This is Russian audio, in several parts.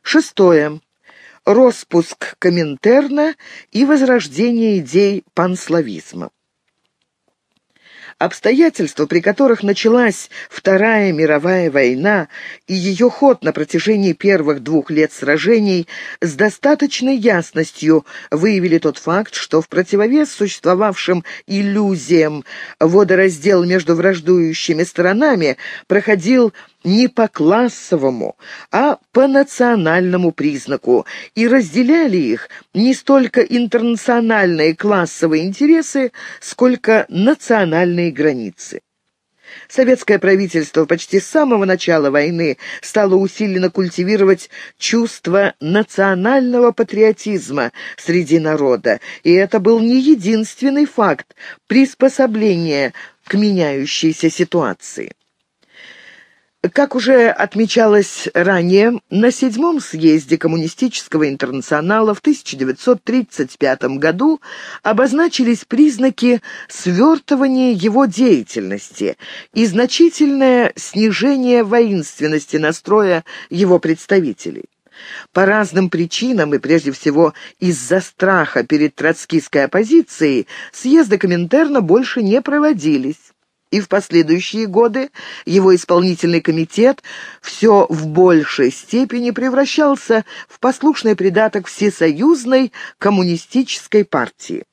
Шестое. Роспуск Коминтерна и возрождение идей панславизма. Обстоятельства, при которых началась Вторая мировая война и ее ход на протяжении первых 2 лет сражений, с достаточной ясностью выявили тот факт, что в противовес существовавшим иллюзиям водораздел между враждующими сторонами проходил не по классовому, а по национальному признаку, и разделяли их не столько интернациональные классовые интересы, сколько национальные границы. Советское правительство почти с самого начала войны стало усиленно культивировать чувство национального патриотизма среди народа, и это был не единственный факт приспособления к меняющейся ситуации. Как уже отмечалось ранее, на 7-м съезде Коммунистического интернационала в 1935 году обозначились признаки свертывания его деятельности и значительное снижение воинственности настроя его представителей. По разным причинам, и прежде всего из-за страха перед троцкистской оппозицией, съезды Коминтерна больше не проводились. И в последующие годы его исполнительный комитет все в большей степени превращался в послушный придаток Всесоюзной коммунистической партии.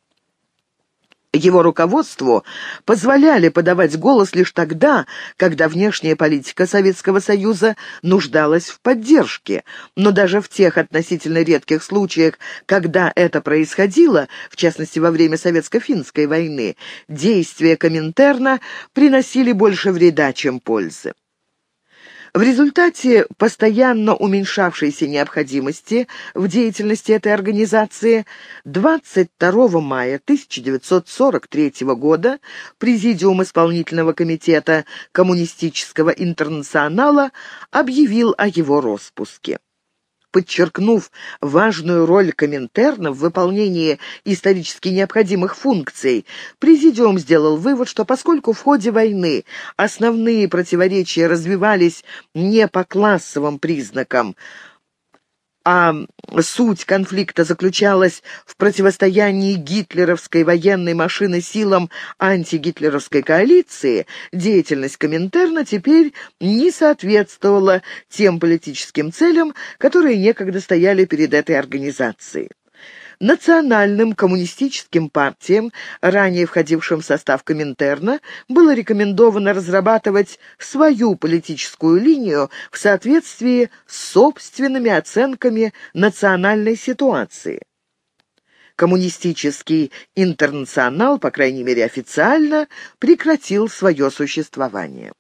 Его руководству позволяли подавать голос лишь тогда, когда внешняя политика Советского Союза нуждалась в поддержке, но даже в тех относительно редких случаях, когда это происходило, в частности во время Советско-финской войны, действия Коминтерна приносили больше вреда, чем пользы. В результате постоянно уменьшавшейся необходимости в деятельности этой организации 22 мая 1943 года Президиум исполнительного комитета Коммунистического интернационала объявил о его распуске. Подчеркнув важную роль Коминтерна в выполнении исторически необходимых функций, Президиум сделал вывод, что поскольку в ходе войны основные противоречия развивались не по классовым признакам, а суть конфликта заключалась в противостоянии гитлеровской военной машины силам антигитлеровской коалиции, деятельность Коминтерна теперь не соответствовала тем политическим целям, которые некогда стояли перед этой организацией. Национальным коммунистическим партиям, ранее входившим в состав Коминтерна, было рекомендовано разрабатывать свою политическую линию в соответствии с собственными оценками национальной ситуации. Коммунистический интернационал, по крайней мере официально, прекратил свое существование.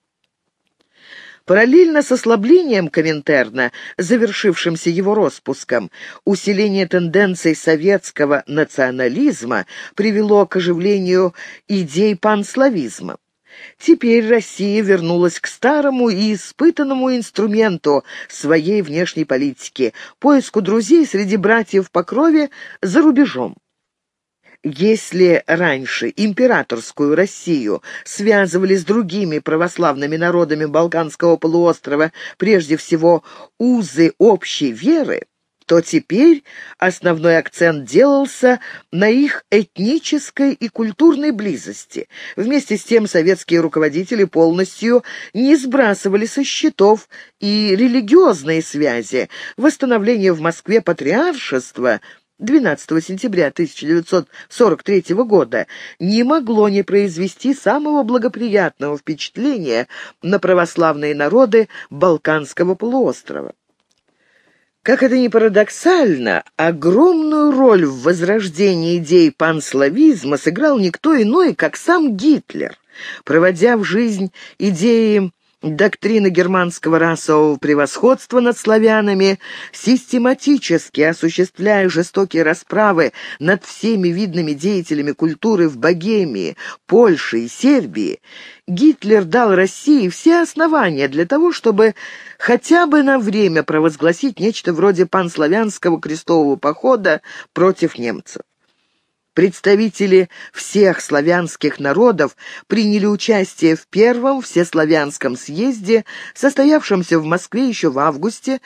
Параллельно с ослаблением Коминтерна, завершившимся его распуском, усиление тенденций советского национализма привело к оживлению идей панславизма. Теперь Россия вернулась к старому и испытанному инструменту своей внешней политики – поиску друзей среди братьев по крови за рубежом. Если раньше императорскую Россию связывали с другими православными народами Балканского полуострова прежде всего узы общей веры, то теперь основной акцент делался на их этнической и культурной близости. Вместе с тем советские руководители полностью не сбрасывали со счетов и религиозные связи. Восстановление в Москве патриаршества 12 сентября 1943 года не могло не произвести самого благоприятного впечатления на православные народы Балканского полуострова. Как это ни парадоксально, огромную роль в возрождении идей панславизма сыграл никто иной, как сам Гитлер. Проводя в жизнь идеи доктрины германского расового превосходства над славянами, систематически осуществляя жестокие расправы над всеми видными деятелями культуры в Богемии, Польше и Сербии, Гитлер дал России все основания для того, чтобы хотя бы на время провозгласить нечто вроде панславянского крестового похода против немцев. Представители всех славянских народов приняли участие в Первом Всеславянском съезде, состоявшемся в Москве еще в августе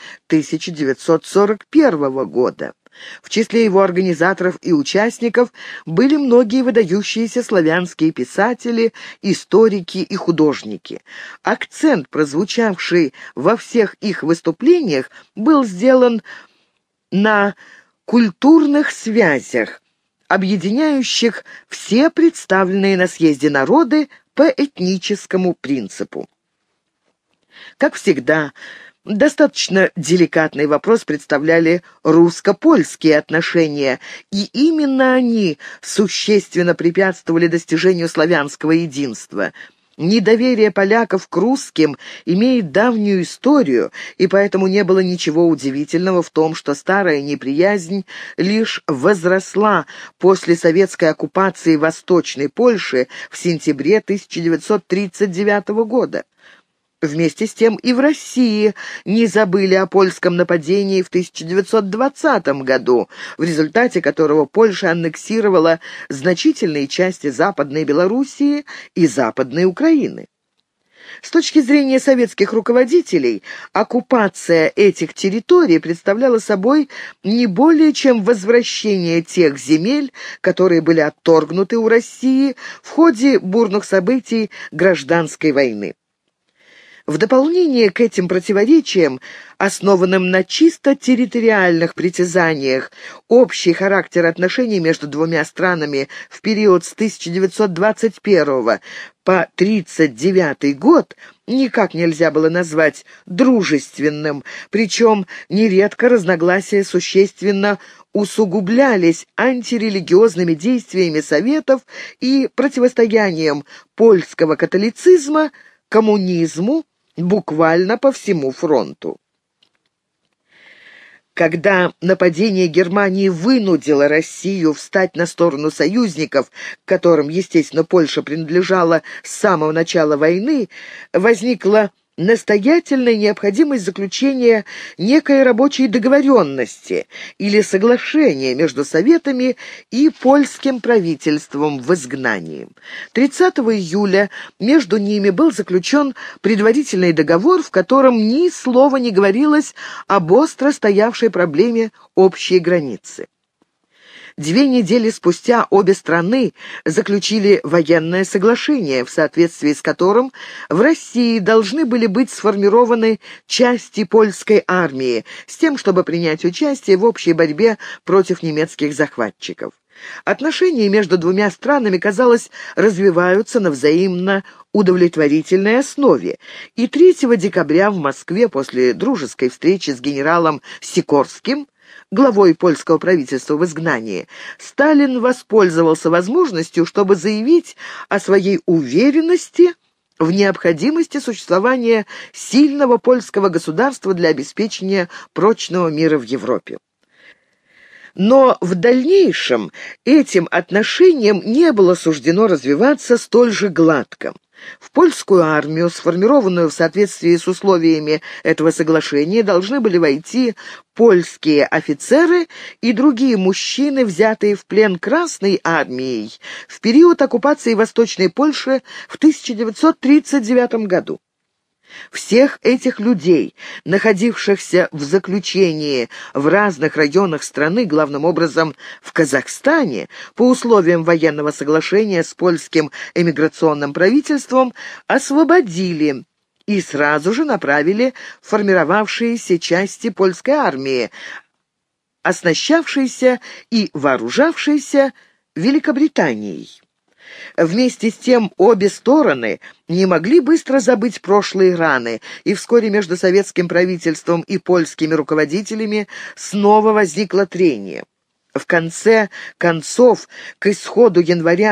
1941 года. В числе его организаторов и участников были многие выдающиеся славянские писатели, историки и художники. Акцент, прозвучавший во всех их выступлениях, был сделан на культурных связях, объединяющих все представленные на съезде народы по этническому принципу. Как всегда, достаточно деликатный вопрос представляли русско-польские отношения, и именно они существенно препятствовали достижению славянского единства. Недоверие поляков к русским имеет давнюю историю, и поэтому не было ничего удивительного в том, что старая неприязнь лишь возросла после советской оккупации Восточной Польши в сентябре 1939 года. Вместе с тем и в России не забыли о польском нападении в 1920 году, в результате которого Польша аннексировала значительные части Западной Белоруссии и Западной Украины. С точки зрения советских руководителей, оккупация этих территорий представляла собой не более чем возвращение тех земель, которые были отторгнуты у России в ходе бурных событий гражданской войны. В дополнение к этим противоречиям, основанным на чисто территориальных притязаниях, общий характер отношений между двумя странами в период с 1921 по 1939 год никак нельзя было назвать дружественным, причем нередко разногласия существенно усугублялись антирелигиозными действиями Советов и противостоянием польского католицизма коммунизму буквально по всему фронту. Когда нападение Германии вынудило Россию встать на сторону союзников, к которым, естественно, Польша принадлежала с самого начала войны, возникла настоятельная необходимость заключения некой рабочей договоренности или соглашения между Советами и польским правительством в изгнании. 30 июля между ними был заключен предварительный договор, в котором ни слова не говорилось об остро стоявшей проблеме общей границы. 2 недели спустя обе страны заключили военное соглашение, в соответствии с которым в России должны были быть сформированы части польской армии с тем, чтобы принять участие в общей борьбе против немецких захватчиков. Отношения между двумя странами, казалось, развиваются на взаимно удовлетворительной основе, и 3 декабря в Москве после дружеской встречи с генералом Сикорским, главой польского правительства в изгнании, Сталин воспользовался возможностью, чтобы заявить о своей уверенности в необходимости существования сильного польского государства для обеспечения прочного мира в Европе. Но в дальнейшем этим отношениям не было суждено развиваться столь же гладко. В польскую армию, сформированную в соответствии с условиями этого соглашения, должны были войти польские офицеры и другие мужчины, взятые в плен Красной армией в период оккупации Восточной Польши в 1939 году. Всех этих людей, находившихся в заключении в разных районах страны, главным образом в Казахстане, по условиям военного соглашения с польским эмиграционным правительством, освободили и сразу же направили в формировавшиеся части польской армии, оснащавшейся и вооружавшейся Великобританией. Вместе с тем обе стороны не могли быстро забыть прошлые раны, и вскоре между советским правительством и польскими руководителями снова возникло трение. В конце концов, к исходу января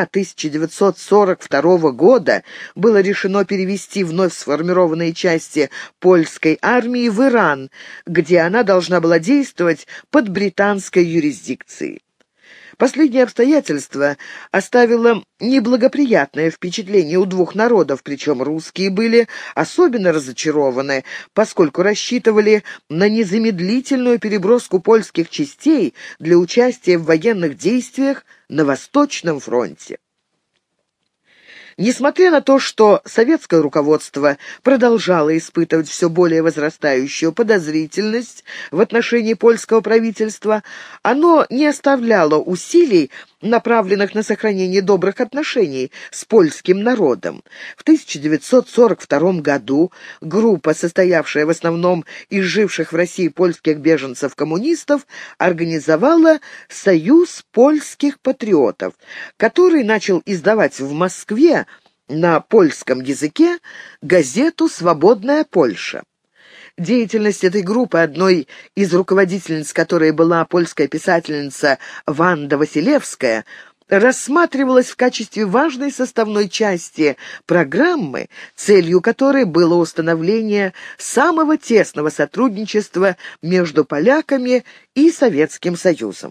1942 года было решено перевести вновь сформированные части польской армии в Иран, где она должна была действовать под британской юрисдикцией. Последнее обстоятельство оставило неблагоприятное впечатление у двух народов, причем русские были особенно разочарованы, поскольку рассчитывали на незамедлительную переброску польских частей для участия в военных действиях на Восточном фронте. Несмотря на то, что советское руководство продолжало испытывать все более возрастающую подозрительность в отношении польского правительства, оно не оставляло усилий, направленных на сохранение добрых отношений с польским народом. В 1942 году группа, состоявшая в основном из живших в России польских беженцев-коммунистов, организовала «Союз польских патриотов», который начал издавать в Москве на польском языке газету «Свободная Польша». Деятельность этой группы, одной из руководительниц которой была польская писательница Ванда Василевская, рассматривалась в качестве важной составной части программы, целью которой было установление самого тесного сотрудничества между поляками и Советским Союзом.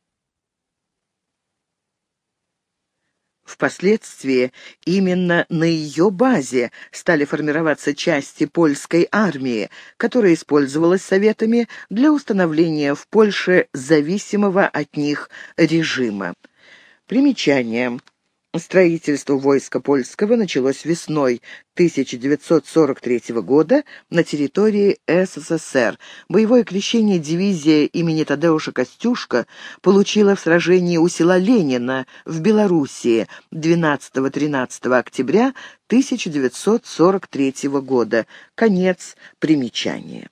Впоследствии именно на ее базе стали формироваться части польской армии, которая использовалась Советами для установления в Польше зависимого от них режима. Примечание. Строительство войска польского началось весной 1943 года на территории СССР. Боевое крещение дивизия имени Тадеуша Костюшко получила в сражении у села Ленина в Белоруссии 12-13 октября 1943 года. Конец примечания.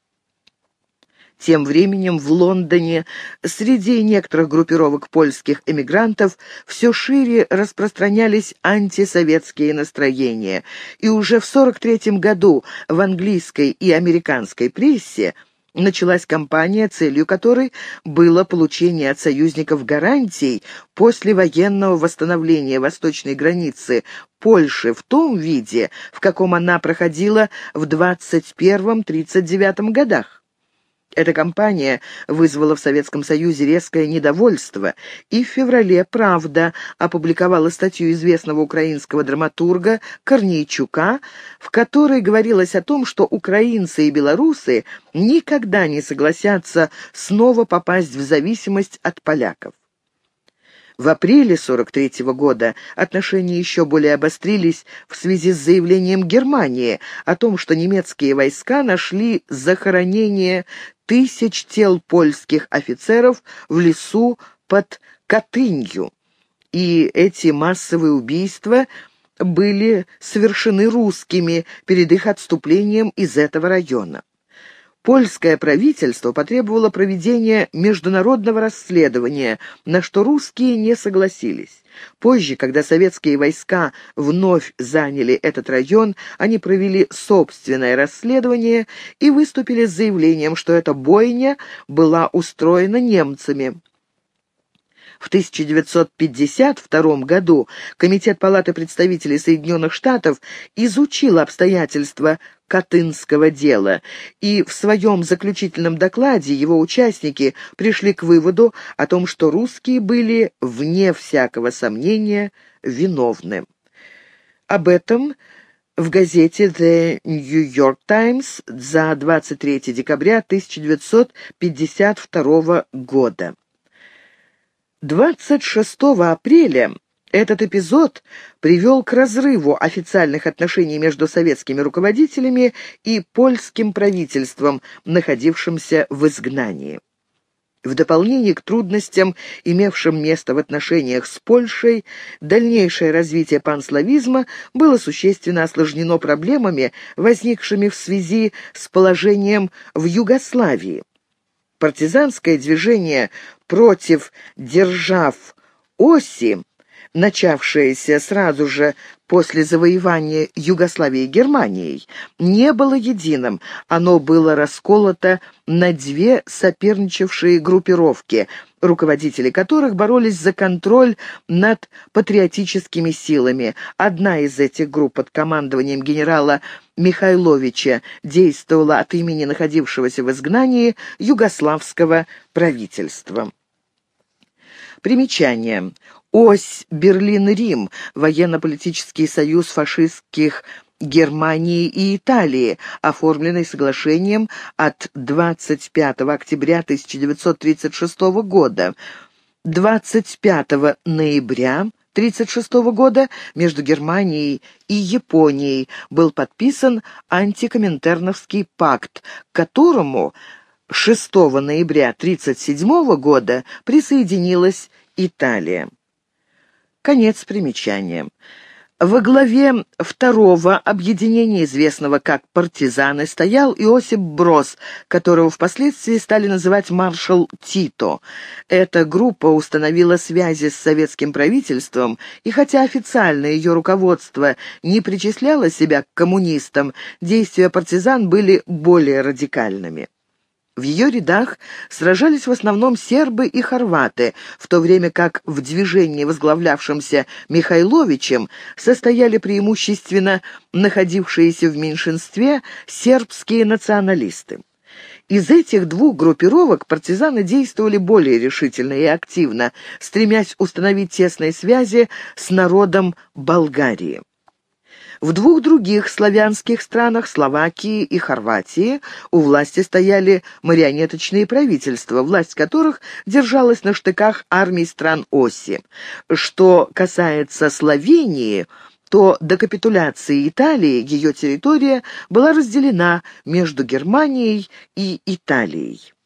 Тем временем в Лондоне среди некоторых группировок польских эмигрантов все шире распространялись антисоветские настроения, и уже в 1943 году в английской и американской прессе началась кампания, целью которой было получение от союзников гарантий послевоенного восстановления восточной границы Польши в том виде, в каком она проходила в 1921-1939 годах. Эта кампания вызвала в Советском Союзе резкое недовольство, и в феврале «Правда» опубликовала статью известного украинского драматурга Корнейчука, в которой говорилось о том, что украинцы и белорусы никогда не согласятся снова попасть в зависимость от поляков. В апреле 1943 года отношения еще более обострились в связи с заявлением Германии о том, что немецкие войска нашли захоронение тысяч тел польских офицеров в лесу под Катынью, и эти массовые убийства были совершены русскими перед их отступлением из этого района. Польское правительство потребовало проведения международного расследования, на что русские не согласились. Позже, когда советские войска вновь заняли этот район, они провели собственное расследование и выступили с заявлением, что эта бойня была устроена немцами. В 1952 году Комитет Палаты представителей Соединенных Штатов изучил обстоятельства Катынского дела, и в своем заключительном докладе его участники пришли к выводу о том, что русские были, вне всякого сомнения, виновны. Об этом в газете The New York Times за 23 декабря 1952 года. 26 апреля этот эпизод привел к разрыву официальных отношений между советскими руководителями и польским правительством, находившимся в изгнании. В дополнение к трудностям, имевшим место в отношениях с Польшей, дальнейшее развитие панславизма было существенно осложнено проблемами, возникшими в связи с положением в Югославии. Партизанское движение против держав оси, начавшееся сразу же после завоевания Югославии Германией, не было единым. Оно было расколото на две соперничавшие группировки, руководители которых боролись за контроль над патриотическими силами. Одна из этих групп под командованием генерала Михайловича действовала от имени находившегося в изгнании югославского правительства. Примечание. Ось Берлин-Рим, военно-политический союз фашистских Германии и Италии, оформленный соглашением от 25 октября 1936 года. 25 ноября 1936 года между Германией и Японией был подписан антикоминтерновский пакт, к которому 6 ноября 1937 года присоединилась Италия. Конец примечания. Во главе второго объединения, известного как «Партизаны», стоял Иосип Брос, которого впоследствии стали называть маршал Тито. Эта группа установила связи с советским правительством, и хотя официально ее руководство не причисляло себя к коммунистам, действия партизан были более радикальными. В ее рядах сражались в основном сербы и хорваты, в то время как в движении, возглавлявшемся Михайловичем, состояли преимущественно находившиеся в меньшинстве сербские националисты. Из этих двух группировок партизаны действовали более решительно и активно, стремясь установить тесные связи с народом Болгарии. В двух других славянских странах, Словакии и Хорватии, у власти стояли марионеточные правительства, власть которых держалась на штыках армий стран оси. Что касается Словении, то до капитуляции Италии ее территория была разделена между Германией и Италией.